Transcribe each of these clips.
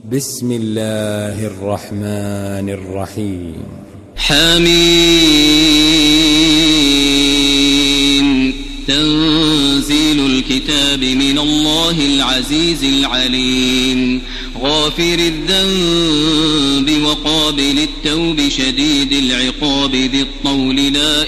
بسم الله الرحمن الرحيم. حميم. تنزيل الكتاب من الله العزيز العليم، غافر الذنب وقابل التوب شديد العقاب ذي الطول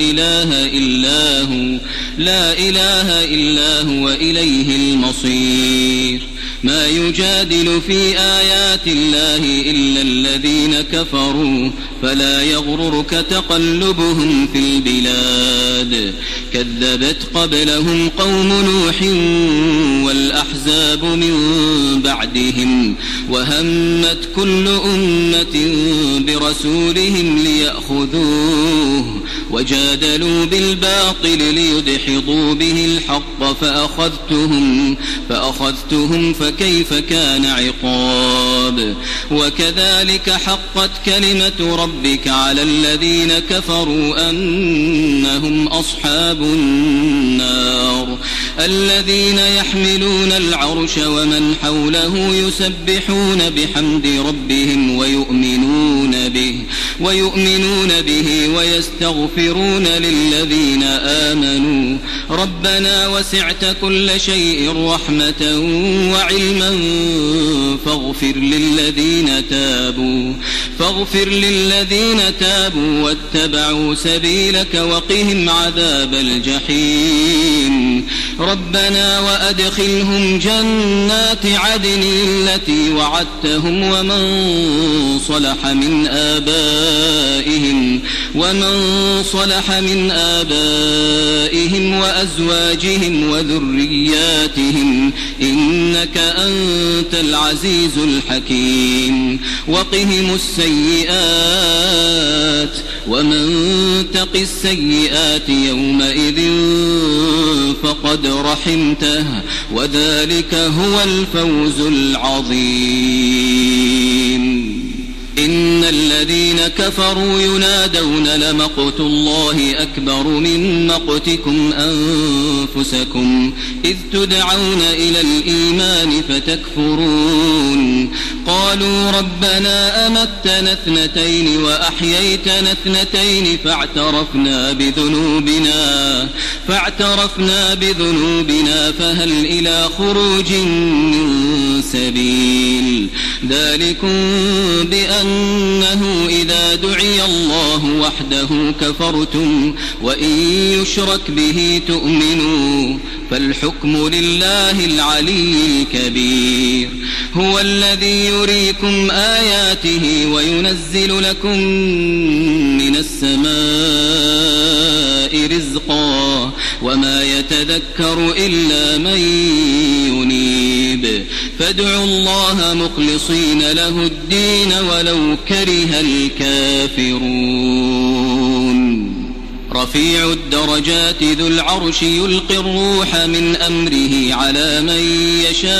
لا إله إلا هو إليه المصير. ما يجادل في آيات الله إلا الذين كفروا فلا يغررك تقلبهم في البلاد. كذبت قبلهم قوم نوح والأحزاب من بعدهم، وهمت كل أمة برسولهم ليأخذوه، وجادلوا بالباطل ليدحضوا به الحق فأخذتهم فكيف كان عقاب. وكذلك حقت كلمة ربك على الذين كفروا أنهم أصحاب النار. الذين يحملون العرش ومن حوله يسبحون بحمد ربهم ويؤمنون به ويستغفرون للذين آمنوا ربنا وسعت كل شيء رحمة وعلما فاغفر للذين تابوا واتبعوا سبيلك وقهم عذاب الجحيم. ربنا وأدخلهم جنات عدن التي وعدتهم ومن صلح من آبائهم وأزواجهم وذرياتهم إنك أنت العزيز الحكيم. وقهم السيئات ومن تق السيئات يومئذ فقد رحمته وذلك هو الفوز العظيم. إن الذين كفروا ينادون لمقت الله أكبر من مقتكم أنفسكم إذ تدعون إلى الإيمان فتكفرون. قالوا ربنا أمتنا اثنتين وأحييتنا اثنتين فاعترفنا بذنوبنا فهل إلى خروج من سبيل. ذلكم بأنه إذا دعي الله وحده كفرتم وإن يشرك به تؤمنوا فالحكم لله العلي الكبير. هو الذي يريكم آياته وينزل لكم من السماء رزقا وما يتذكر إلا من ينيب. فادعوا الله مخلصين له الدين ولو كره الكافرون. رفيع الدرجات ذو العرش يلقي الروح من أمره على من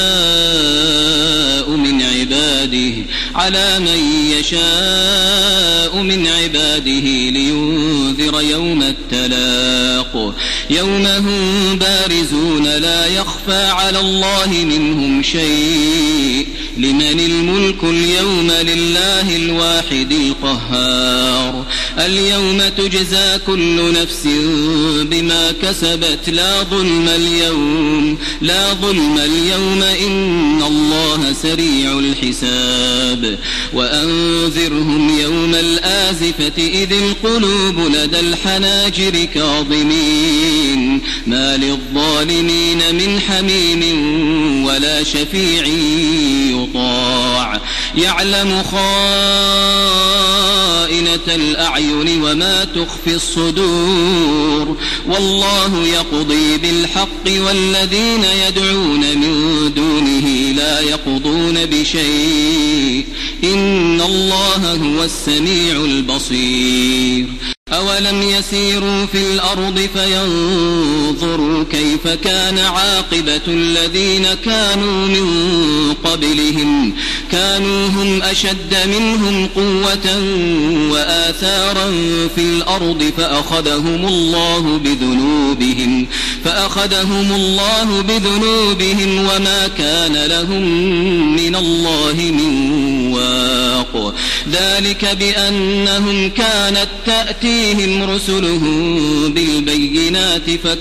يشاء من عباده لينذر يوم التلاق. يوم هم بارزون لا يخفى على الله منهم شيء. لمن الملك اليوم لله الواحد القهار. اليوم تجزى كل نفس بما كسبت لا ظلم اليوم إن الله سريع الحساب. وأنذرهم يوم الآزفة إذ القلوب لدى الحناجر كاظمين ما للظالمين من حميم ولا شفيع يطاع. يعلم خائنة الأعين وما تخفي الصدور والله يقضي بالحق والذين يدعون من دونه لا يقضون بشيء إن الله هو السميع البصير. أولم يسيروا في الأرض فينظروا كيف كان عاقبة الذين كانوا من قبلهم كانوا هم أشد منهم قوة وآثارا في الأرض فأخذهم الله بذنوبهم وما كان لهم من الله من ذلك بأنهم كانت تأتيهم رسلهم بالبينات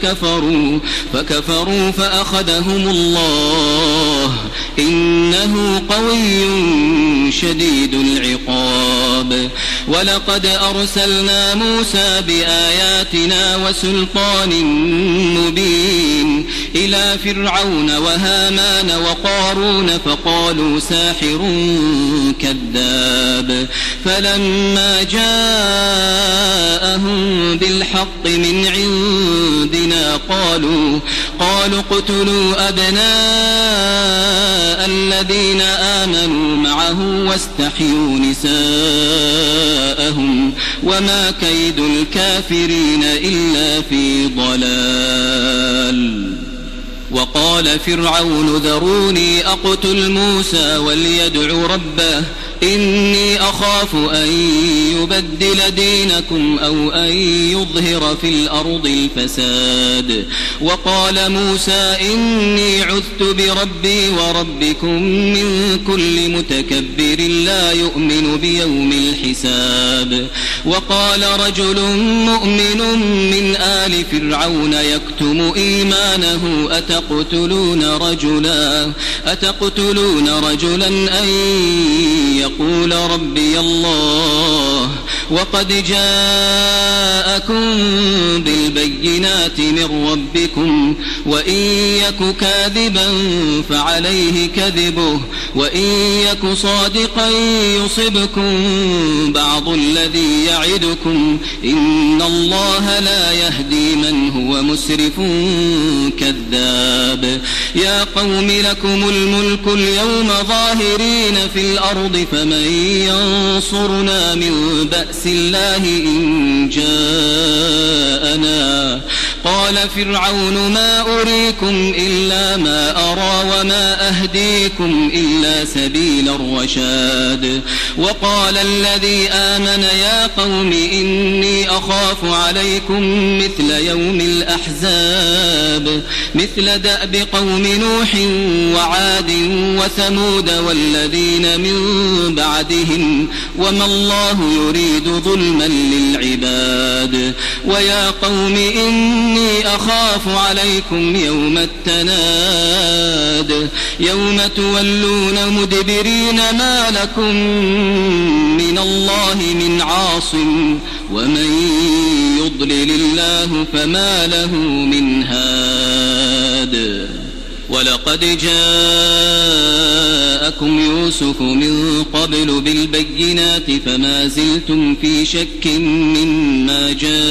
فكفروا فأخذهم الله إنه قوي شديد العقاب. ولقد أرسلنا موسى بآياتنا وسلطان مبين إلى فرعون وهامان وقارون فقالوا ساحر كذاب. فلما جاءهم بالحق من عندنا قالوا اقتلوا أبناء الذين آمنوا معه واستحيوا نساءهم وما كيد الكافرين إلا في ضلال. وقال فرعون ذروني أقتل موسى وليدع ربه إني أخاف أن يبدل دينكم أو أن يظهر في الأرض الفساد. وقال موسى إني عذت بربي وربكم من كل متكبر لا يؤمن بيوم الحساب. وقال رجل مؤمن من آل فرعون يكتم إيمانه أتقتلون رجلا أن يقول ربي الله وقد جاءكم بالبينات من ربكم وإن يك كاذبا فعليه كذبه وإن يك صادقا يصبكم بعض الذي يعدكم إن الله لا يهدي من هو مسرف كذاب. يا قوم لكم الملك اليوم ظاهرين في الأرض فمن ينصرنا من بأس الله إن جاءنا. قال فرعون ما أريكم إلا ما أرى وما أهديكم إلا سبيل الرشاد. وقال الذي آمن يا قوم إني أخاف عليكم مثل يوم الأحزاب مثل دأب قوم نوح وعاد وثمود والذين من بعدهم وما الله يريد ظلما للعباد. ويا قوم إني أخاف عليكم يوم التناد يوم تولون مدبرين ما لكم من الله من عاصم ومن يضلل الله فما له من هاد. ولقد جاءكم يوسف من قبل بالبينات فما زلتم في شك مما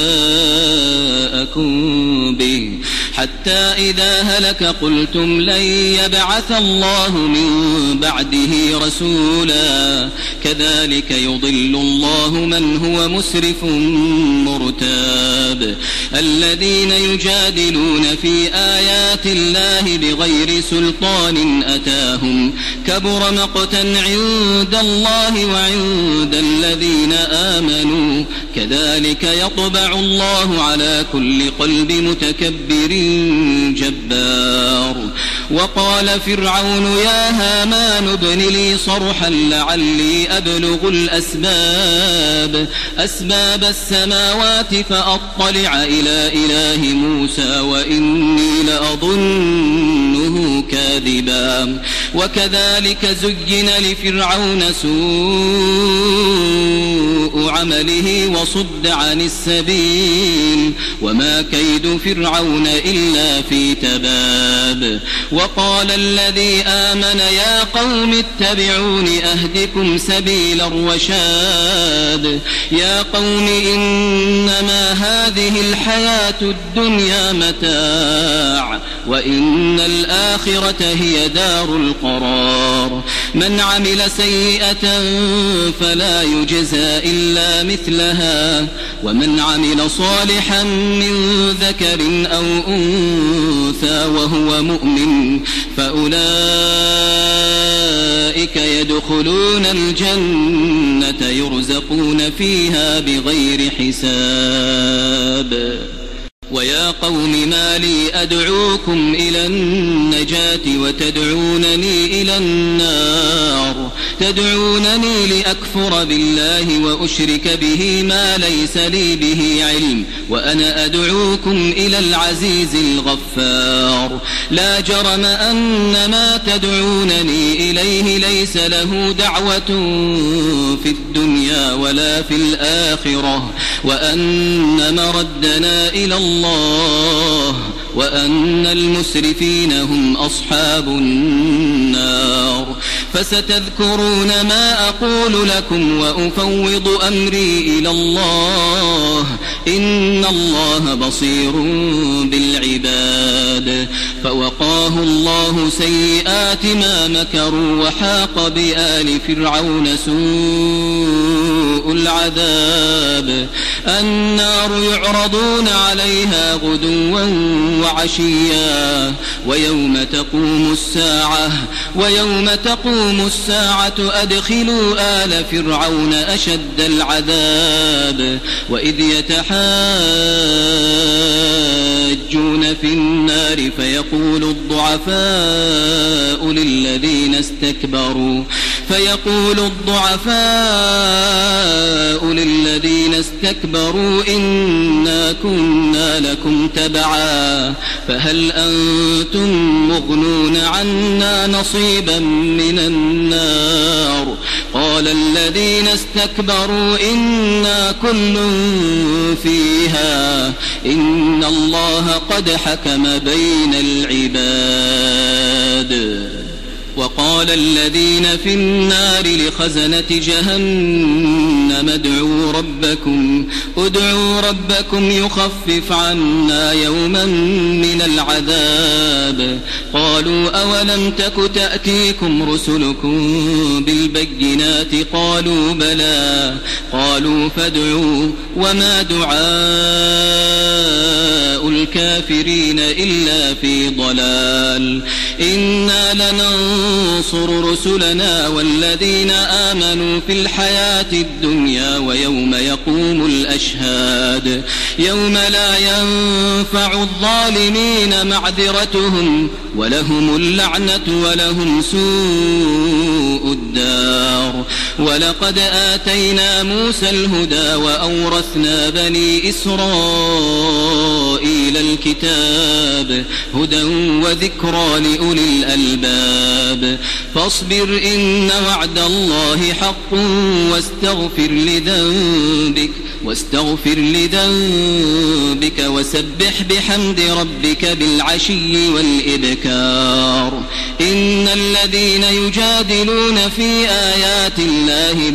جاءكم به حتى إذا هلك قلتم لن يبعث الله من بعده رسولا كذلك يضل الله من هو مسرف مرتاب. الذين يجادلون في آيات الله بغير سلطان أتاهم كبر مقتا عند الله وعند الذين آمنوا كذلك يطبع الله على كل قلب متكبر جبار. وقال فرعون يا هامان ابن لي صرحا لعلي أبلغ أسباب السماوات فأطلع إلى إله موسى وإني لأظنه كاذبا. وكذلك زين لفرعون سوء عمله وصد عن السبيل وما كيد فرعون إلا في تباب. وقال الذي آمن يا قوم اتبعون أهدكم سبيل الرشاد. يا قوم إنما هذه الحياة الدنيا متاع وإن الآخرة هي دار القرار. من عمل سيئة فلا يجزى إلا مثلها ومن عمل صالحا من ذكر أو أنثى وهو مؤمن فأولئك يدخلون الجنة يرزقون فيها بغير حساب. ويا قوم ما لي أدعوكم إلى النجاة وتدعونني إلى النار تدعونني لأكفر بالله وأشرك به ما ليس لي به علم وأنا أدعوكم إلى العزيز الغفار. لا جرم أن ما تدعونني إليه ليس له دعوة في الدنيا ولا في الآخرة وأن مردنا إلى الله وأن المسرفين هم أصحاب النار. فستذكرون ما أقول لكم وأفوض أمري إلى الله إن الله بصير بالعباد. فوقاه الله سيئات ما مكروا وحاق بآل فرعون سوء العذاب. النار يعرضون عليها غدوا وعشيا ويوم تقوم الساعة أدخلوا آل فرعون أشد العذاب. وإذ يتحاجون في النار فيقول الضعفاء للذين استكبروا إنا كنا لكم تبعا فهل أنتم مغنون عنا نصيبا من النار. قال الذين استكبروا إنا كل فيها إن الله قد حكم بين العباد. وقال الذين في النار لخزنة جهنم ادعوا ربكم يخفف عنا يوما من العذاب. قالوا أولم تك تأتيكم رسلكم بالبينات قالوا بلى. قالوا فادعوا وما دعاء الكافرين إلا في ضلال. إنا لننصر رسلنا والذين آمنوا في الحياة الدنيا ويوم يقوم الأشهاد يوم لا ينفع الظالمين معذرتهم ولهم اللعنة ولهم سوء الدار. ولقد آتينا موسى الهدى وأورثنا بني إسرائيل الكتاب هدى وذكرى لأولي الألباب. فاصبر إن وعد الله حق واستغفر لذنبك وسبح بحمد ربك بالعشي والإبكار. إن الذين يجادلون في آيات الله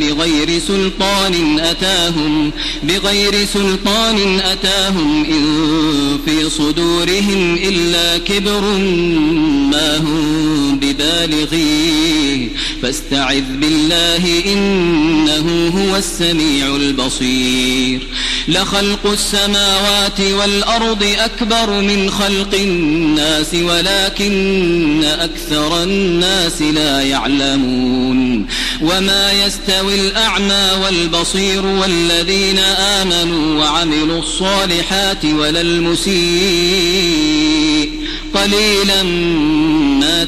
بغير سلطان أتاهم إن في صدورهم إلا كبر ما هم ببالغيه فاستعذ بالله إنه هو السميع البصير. لخلق السماوات والأرض أكبر من خلق الناس ولكن أكثر الناس لا يعلمون. وما يستوي الأعمى والبصير والذين آمنوا وعملوا الصالحات ولا المسيء قليلا ما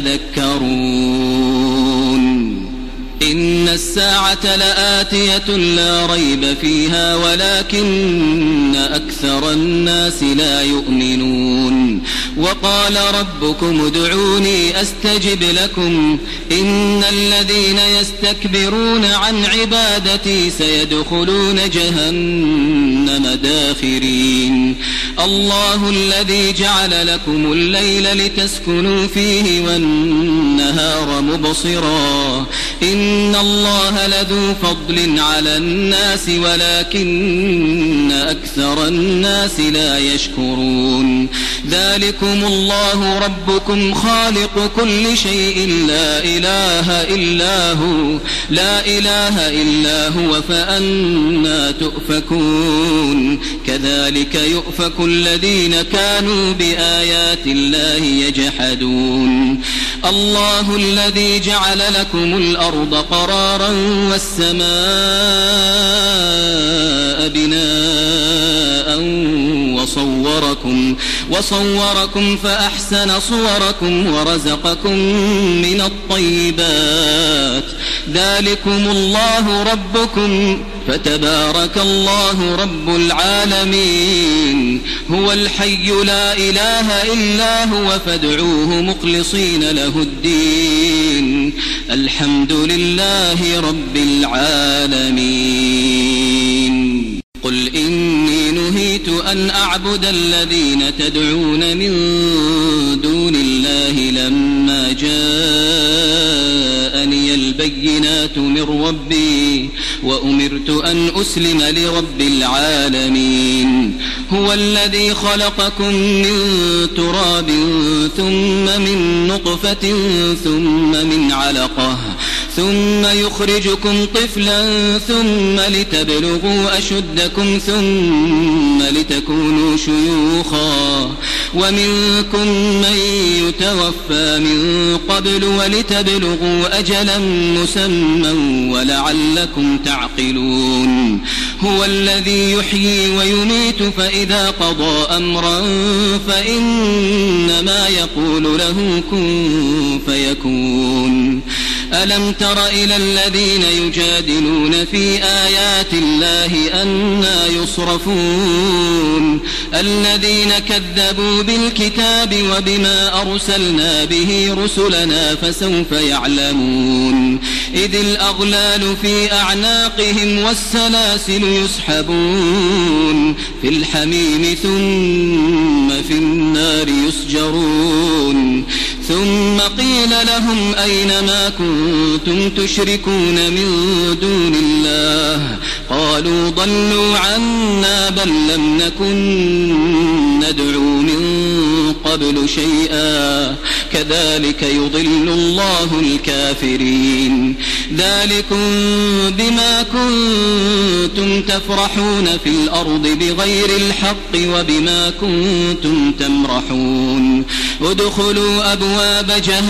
تتذكرون. إن الساعة لآتية لا ريب فيها ولكن أكثر الناس لا يؤمنون. وقال ربكم ادعوني أستجب لكم إن الذين يستكبرون عن عبادتي سيدخلون جهنم داخرين. الله الذي جعل لكم الليل لتسكنوا فيه والنهار مبصرا إن الله لذو فضل على الناس ولكن أكثر الناس لا يشكرون. ذلكم الله ربكم خالق كل شيء لا إله إلا هو فأنى تؤفكون. كذلك يؤفك الذين كانوا بآيات الله يجحدون. الله الذي جعل لكم الأرض قرارا والسماء بناء وصوركم فأحسن صوركم ورزقكم من الطيبات ذلكم الله ربكم فتبارك الله رب العالمين هو الحي لا إله إلا هو فادعوه مخلصين له الدين الحمد لله رب العالمين قل إني نهيت أن أعبد الذين تدعون من دون الله لما جاءني البينات من ربي وأمرت أن أسلم لرب العالمين هو الذي خلقكم من تراب ثم من نطفة ثم من علقة ثم يخرجكم طفلا ثم لتبلغوا أشدكم ثم لتكونوا شيوخا ومنكم من يتوفى من قبل ولتبلغوا أجلا مسمى ولعلكم تعقلون هو الذي يحيي ويميت فإذا قضى أمرا فإنما يقول له كن فيكون ألم تر إلى الذين يجادلون في آيات الله أنى يصرفون الذين كذبوا بالكتاب وبما أرسلنا به رسلنا فسوف يعلمون إذ الأغلال في أعناقهم والسلاسل يسحبون في الحميم ثم في النار يسجرون ثم قيل لهم أين ما كنتم تشركون من دون الله قالوا ضلوا عنا بل لم نكن ندعو من قبل شيئا كذلك يضل الله الكافرين ذلكم بما كنتم تفرحون في الأرض بغير الحق وبما كنتم تمرحون ادخلوا أبواب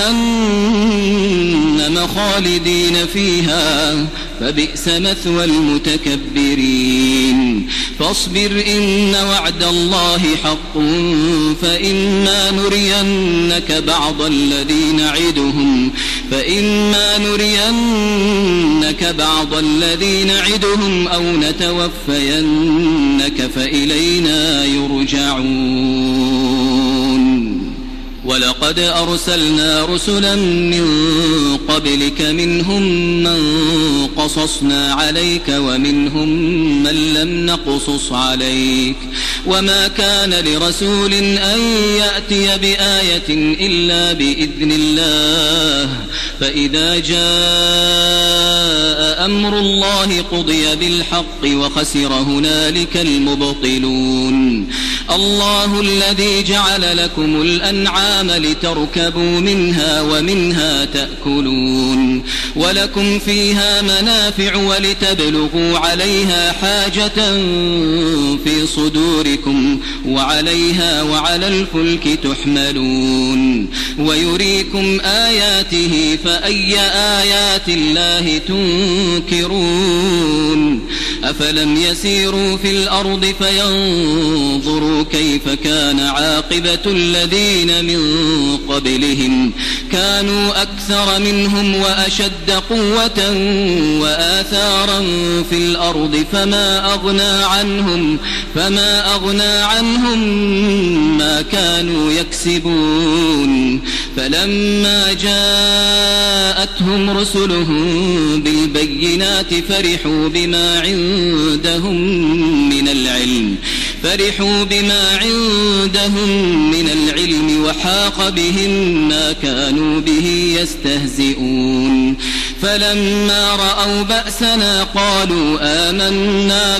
جهنم خالدين فيها فبئس مثوى المتكبرين فاصبر إن وعد الله حق فإما نرينك بعض الذي نعدهم أو نتوفينك فإلينا يرجعون ولقد أرسلنا رسلا من قبلك منهم من قصصنا عليك ومنهم من لم نقصص عليك وما كان لرسول أن يأتي بآية إلا بإذن الله فإذا جاء أمر الله قضي بالحق وخسر هنالك المبطلون الله الذي جعل لكم الأنعام لتركبوا منها ومنها تأكلون ولكم فيها منافع ولتبلغوا عليها حاجة في صدوركم وعليها وعلى الفلك تحملون ويريكم آياته فأي آيات الله تنكرون أفلم يسيروا في الأرض فينظروا كيف كان عاقبة الذين من قبلهم كانوا أكثر منهم وأشد قوة وآثارا في الأرض فما أغنى عنهم ما كانوا يكسبون فلما جاءتهم رسلهم بالبينات فرحوا بما عندهم من العلم وحاق بهم ما كانوا به يستهزئون فلما رأوا بأسنا قالوا آمنا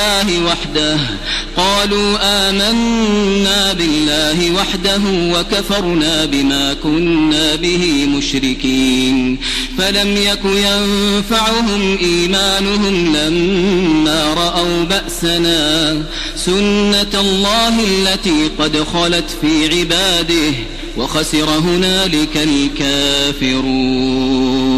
بالله وحده وكفرنا بما كنا به مشركين فلم يك ينفعهم إيمانهم لما رأوا بأسنا سنة الله التي قد خلت في عباده وخسر هنالك الكافرون